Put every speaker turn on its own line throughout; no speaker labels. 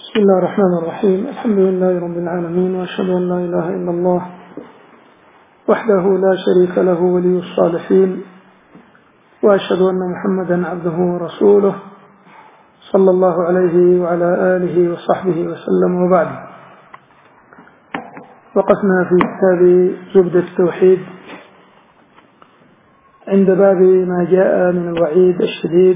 بسم الله الرحمن الرحيم. الحمد لله رب العالمين، وأشهد أن لا إله إلا الله وحده لا شريك له ولي الصالحين، وأشهد أن محمدا عبده ورسوله صلى الله عليه وعلى آله وصحبه وسلم. وبعد، وقفنا في كتاب زبدة التوحيد عند باب ما جاء من الوعيد الشديد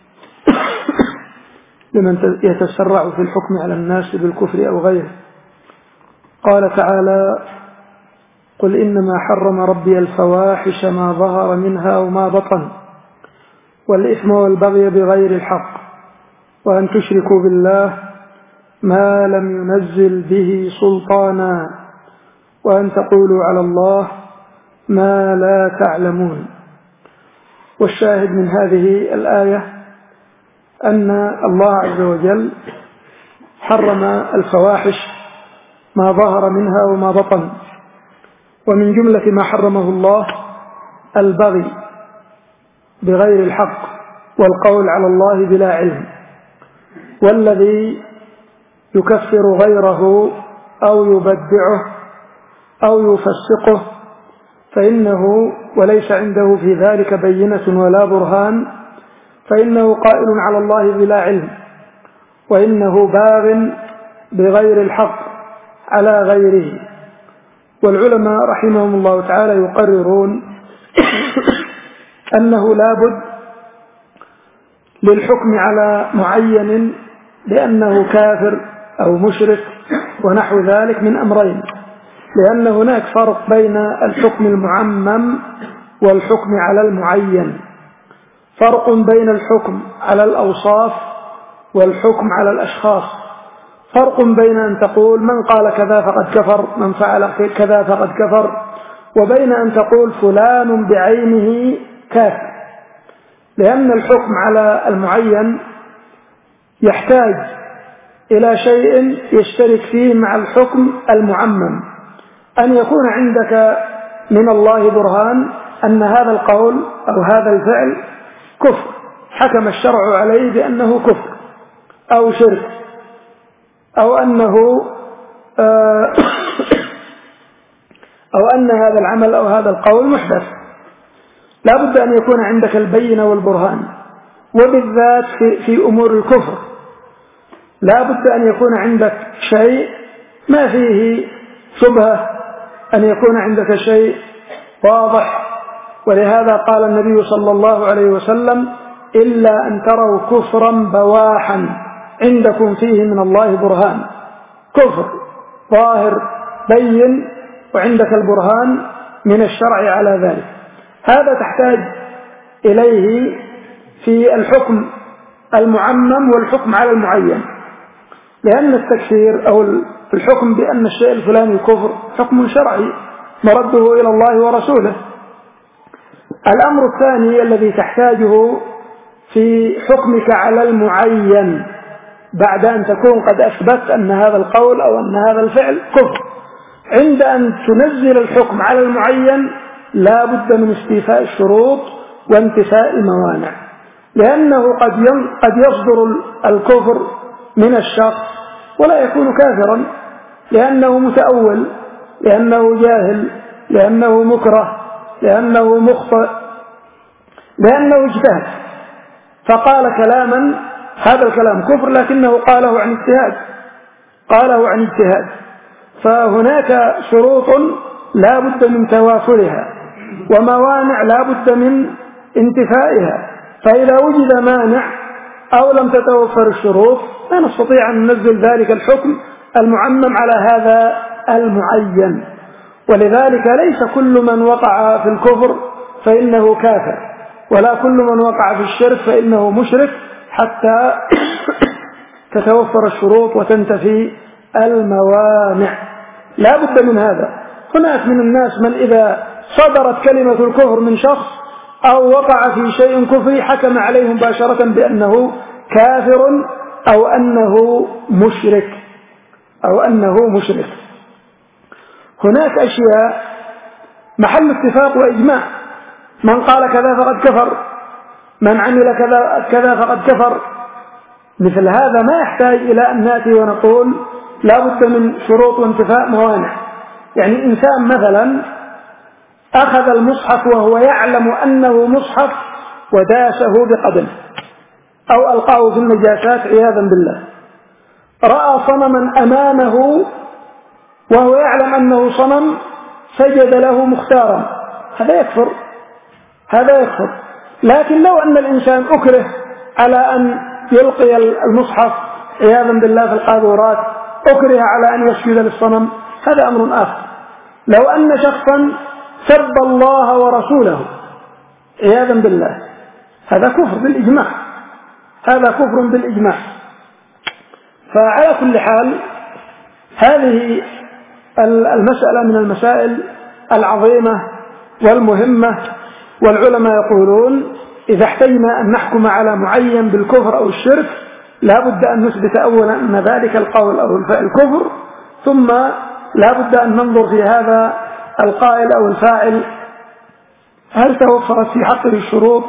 لمن يتسرع في الحكم على الناس بالكفر أو غيره. قال تعالى: قل إنما حرم ربي الفواحش ما ظهر منها وما بطن والإثم والبغي بغير الحق وأن تشركوا بالله ما لم ينزل به سلطانا وأن تقولوا على الله ما لا تعلمون. والشاهد من هذه الآية أن الله عز وجل حرم الفواحش ما ظهر منها وما بطن، ومن جملة ما حرمه الله البغي بغير الحق والقول على الله بلا علم، والذي يكفر غيره أو يبدعه أو يفسقه فإنه وليس عنده في ذلك بينة ولا برهان، فإنه قائل على الله بلا علم، وإنه باغ بغير الحق على غيره. والعلماء رحمهم الله تعالى يقررون أنه لا بد للحكم على معين لأنه كافر أو مشرك ونحو ذلك من أمرين، لأن هناك فرق بين الحكم المعمم والحكم على المعين، فرق بين الحكم على الأوصاف والحكم على الأشخاص، فرق بين أن تقول من قال كذا فقد كفر، من فعل كذا فقد كفر، وبين أن تقول فلان بعينه كافر. لأن الحكم على المعين يحتاج إلى شيء يشترك فيه مع الحكم المعمم، أن يكون عندك من الله برهان أن هذا القول أو هذا الفعل كفر، حكم الشرع عليه بأنه كفر أو شرك، أو أن هذا العمل أو هذا القول محدث. لا بد أن يكون عندك البينة والبرهان، وبالذات في أمور الكفر لا بد أن يكون عندك شيء ما فيه شبهة، أن يكون عندك شيء واضح. ولهذا قال النبي صلى الله عليه وسلم: إلا أن تروا كفرا بواحا عندكم فيه من الله برهان. كفر ظاهر بين وعندك البرهان من الشرع على ذلك، هذا تحتاج إليه في الحكم المعمم والحكم على المعين، لأن التكفير أو الحكم بأن الشيء الفلاني كفر حكم شرعي مرده إلى الله ورسوله. الأمر الثاني الذي تحتاجه في حكمك على المعين بعد أن تكون قد أثبت أن هذا القول أو أن هذا الفعل كفر، عند أن تنزل الحكم على المعين لا بد من استيفاء الشروط وانتفاء الموانع، لأنه قد يصدر الكفر من الشخص ولا يكون كافرا، لأنه متأول، لأنه جاهل، لأنه مكره، لأنه مخطئ، لأنه اجتهد فقال كلاما هذا الكلام كفر لكنه قاله عن اجتهاد. فهناك شروط لا بد من توافرها وموانع لا بد من انتفائها، فإذا وجد مانع أو لم تتوفر الشروط لا نستطيع أن ننزل ذلك الحكم المعمم على هذا المعين. ولذلك ليس كل من وقع في الكفر فإنه كافر، ولا كل من وقع في الشرك فإنه مشرك، حتى تتوفر الشروط وتنتفي الموانع. لا بد من هذا. هناك من الناس من إذا صدرت كلمة الكفر من شخص أو وقع في شيء كفري حكم عليه مباشرة بأنه كافر أو أنه مشرك. هناك أشياء محل اتفاق وإجماع، من قال كذا فقد كفر، من عمل كذا فقد كفر، مثل هذا ما يحتاج إلى أن نأتي ونقول لا بد من شروط وانتفاء موانع. يعني إنسان مثلا أخذ المصحف وهو يعلم أنه مصحف وداسه بقدمه أو ألقاه في النجاسات عياذا بالله، رأى صنما أمامه وهو يعلم أنه صنم سجد له مختارا، هذا يكفر، هذا يكفر. لكن لو أن الإنسان أكره على أن يلقي المصحف عياذا بالله في القاذورات، أكره على أن يسجد للصنم، هذا أمر آخر. لو أن شخصا سب الله ورسوله عياذا بالله، هذا كفر بالإجماع، هذا كفر بالإجماع. فعلى كل حال هذه المسألة من المسائل العظيمة والمهمة، والعلماء يقولون إذا احتجنا أن نحكم على معين بالكفر أو الشرك لا بد أن نثبت أولا أن ذلك القول أو الفعل كفر، ثم لا بد أن ننظر في هذا القائل أو الفاعل هل توفرت في حقه الشروط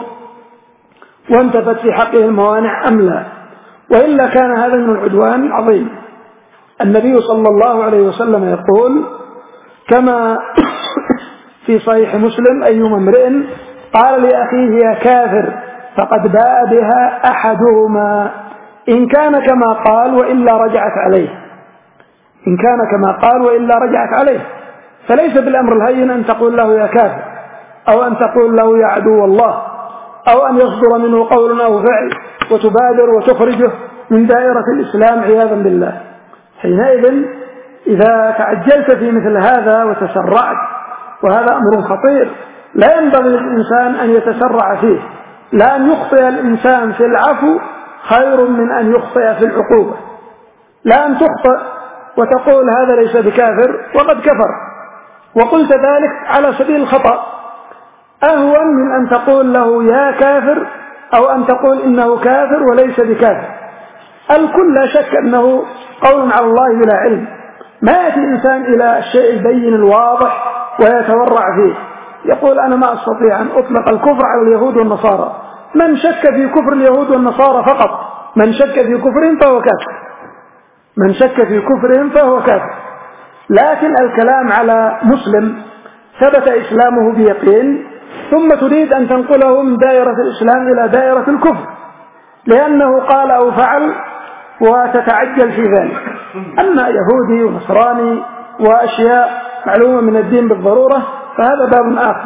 وانتفت في حقه الموانع أم لا، وإلا كان هذا من العدوان العظيم. النبي صلى الله عليه وسلم يقول كما في صحيح مسلم أيما امرئ قال لأخيه يا كافر فقد باء بها أحدهما إن كان كما قال وإلا رجعت عليه، إن كان كما قال وإلا رجعت عليه. فليس بالأمر الهين أن تقول له يا كافر أو أن تقول له يا عدو الله أو أن يصدر منه قول أو فعل وتبادر وتخرجه من دائرة الإسلام عياذا بالله. حينئذ إذا تعجلت في مثل هذا وتسرعت، وهذا أمر خطير لا ينبغي للإنسان أن يتسرع فيه، لا أن يخطئ الإنسان في العفو خير من أن يخطئ في العقوبة، لا أن تخطئ وتقول هذا ليس بكافر وقد كفر وقلت ذلك على سبيل الخطأ أهون من أن تقول له يا كافر أو أن تقول إنه كافر وليس بكافر. الكل لا شك أنه قول على الله بلا علم، ما يأتي إنسان إلى الشيء البين الواضح ويتورع فيه، يقول أنا ما أستطيع أن أطلق الكفر على اليهود والنصارى. من شك في كفر اليهود والنصارى فقط، من شك في كفرهم فهو كافر، من شك في كفرهم فهو كافر. لكن الكلام على مسلم ثبت إسلامه بيقين ثم تريد أن تنقله من دائرة الإسلام إلى دائرة الكفر لأنه قال أو فعل وتتعجل في ذلك. أما يهودي ونصراني وأشياء معلومة من الدين بالضرورة فهذا باب آخر.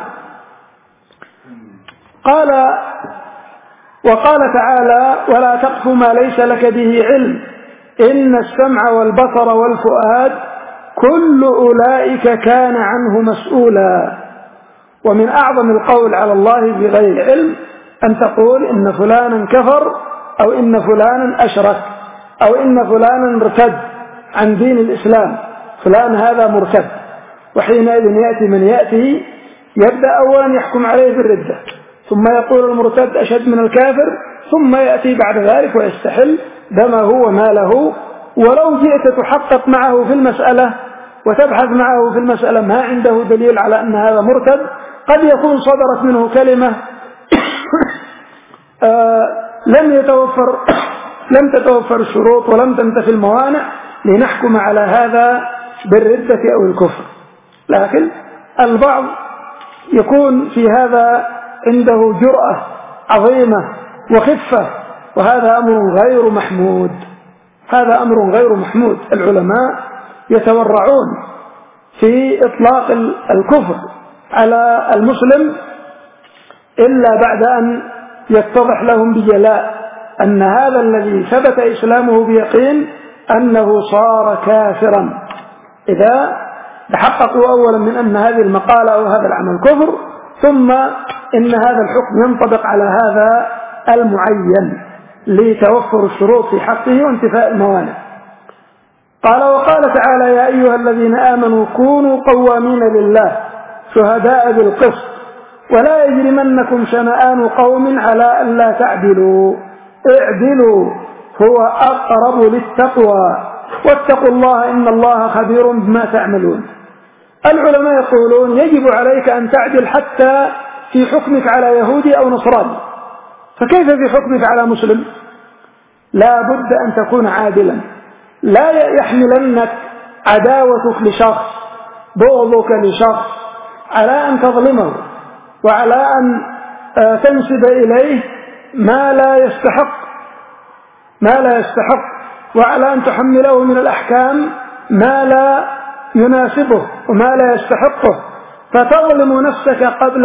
وقال تعالى ولا تقف ما ليس لك به علم إن السمع والبصر والفؤاد كل أولئك كان عنه مسؤولا. ومن أعظم القول على الله بغير علم أن تقول إن فلانا كفر أو إن فلانا أشرك أو إن فلانا ارتد عن دين الإسلام، فلان هذا مرتد. وحينئذ يأتي من يأتي يبدأ أولا يحكم عليه بالردة، ثم يقول المرتد أشد من الكافر، ثم يأتي بعد ذلك ويستحل دمه وماله. ولو جئت تحقق معه في المسألة وتبحث معه في المسألة ما عنده دليل على أن هذا مرتد، قد يكون صدرت منه كلمة لم تتوفر الشروط ولم تنتفي الموانع لنحكم على هذا بالردة أو الكفر. لكن البعض يكون في هذا عنده جرأة عظيمة وخفة، وهذا أمر غير محمود، هذا أمر غير محمود. العلماء يتورعون في إطلاق الكفر على المسلم إلا بعد أن يتضح لهم بجلاء أن هذا الذي ثبت إسلامه بيقين أنه صار كافرا. إذا تحققوا أولا من أن هذه المقالة أو هذا العمل كفر، ثم إن هذا الحكم ينطبق على هذا المعين لتوفر الشروط في حقه وانتفاء الموانع. وقال تعالى يا أيها الذين آمنوا كونوا قوامين لله شهداء بالقسط ولا يجرمنكم شنآن قوم على ألا تعدلوا اعدلوا هو أقرب للتقوى واتقوا الله إن الله خبير بما تعملون. العلماء يقولون يجب عليك أن تعدل حتى في حكمك على يهودي أو نصراني، فكيف في حكمك على مسلم؟ لا بد أن تكون عادلا. لا يحملنك عداوتك لشخص، بغضك لشخص، على أن تظلمه وعلى أن تنسب إليه ما لا يستحق وعلى أن تحمله من الأحكام ما لا يناسبه وما لا يستحقه، فتظلم نفسك قبل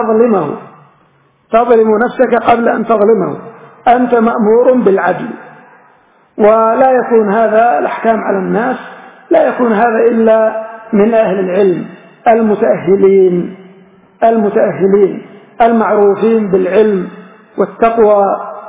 أن تظلمه. أنت مأمور بالعدل، ولا يكون هذا الأحكام على الناس، لا يكون هذا إلا من أهل العلم المتأهلين المعروفين بالعلم والتقوى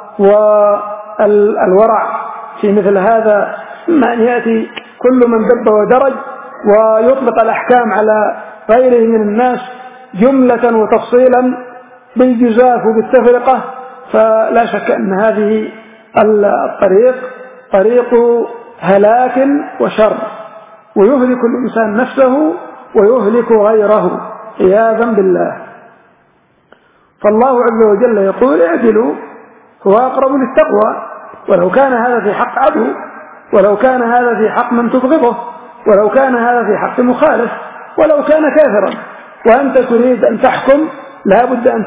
والورع. في مثل هذا إما أن يأتي كل من دب ودرج ويطلق الأحكام على غيره من الناس جملة وتفصيلا بالجزاف وبالتفرقة، فلا شك أن هذه الطريق طريق هلاك وشر، ويهلك الإنسان نفسه ويهلك غيره عياذا بالله. فالله عز وجل يقول: اعدلوا هو أقرب للتقوى، ولو كان هذا في حق عدو، ولو كان هذا في حق من تبغضه، ولو كان هذا في حق مخالف، ولو كان كافرا، وأنت تريد أن تحكم لا بد أن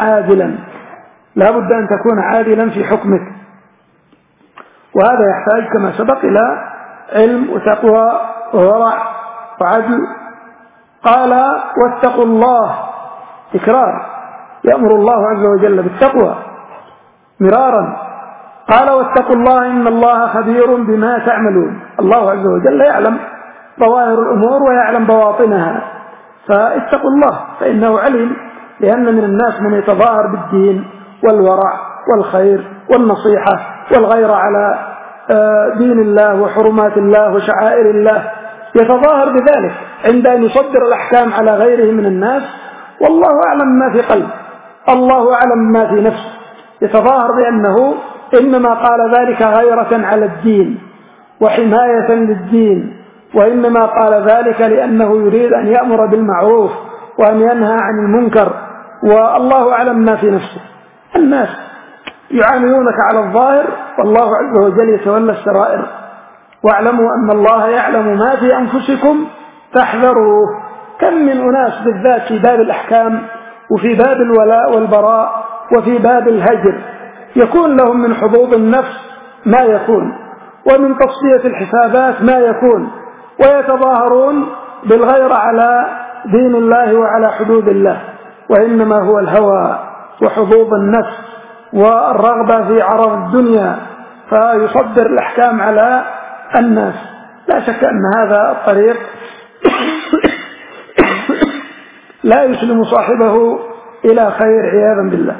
تكون عادلا في حكمك. وهذا يحتاج كما سبق إلى علم وتقوى وورع وعدل. قال: واتقوا الله، تكرار، يأمر الله عز وجل بالتقوى مرارا. قال: واتقوا الله إن الله خبير بما تعملون. الله عز وجل يعلم ظواهر الأمور ويعلم بواطنها، فاتقوا الله فإنه عليم، لأن من الناس من يتظاهر بالدين والورع والخير والنصيحة والغير على دين الله وحرمات الله وشعائر الله، يتظاهر بذلك عند أن يصدر الأحكام على غيره من الناس، والله أعلم ما في قلبه، الله أعلم ما في نفسه، يتظاهر بأنه إنما قال ذلك غيرة على الدين وحماية للدين، وإنما قال ذلك لأنه يريد أن يأمر بالمعروف وأن ينهى عن المنكر، والله أعلم ما في نفسه. الناس يعاملونك على الظاهر، والله عز وجل يتولى السرائر. واعلموا أن الله يعلم ما في أنفسكم فاحذروه. كم من أناس بالذات في باب الأحكام وفي باب الولاء والبراء وفي باب الهجر يكون لهم من حظوظ النفس ما يكون، ومن تصفية الحسابات ما يكون، ويتظاهرون بالغير على دين الله وعلى حدود الله، وإنما هو الهوى وحظوظ النفس والرغبة في عرض الدنيا، فيصدر الأحكام على الناس. لا شك أن هذا الطريق لا يسلم صاحبه إلى خير عياذا بالله.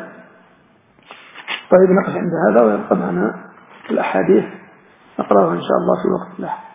طيب، نقف عند هذا ويبقى معنا الأحاديث نقرأها إن شاء الله في وقت لاحق.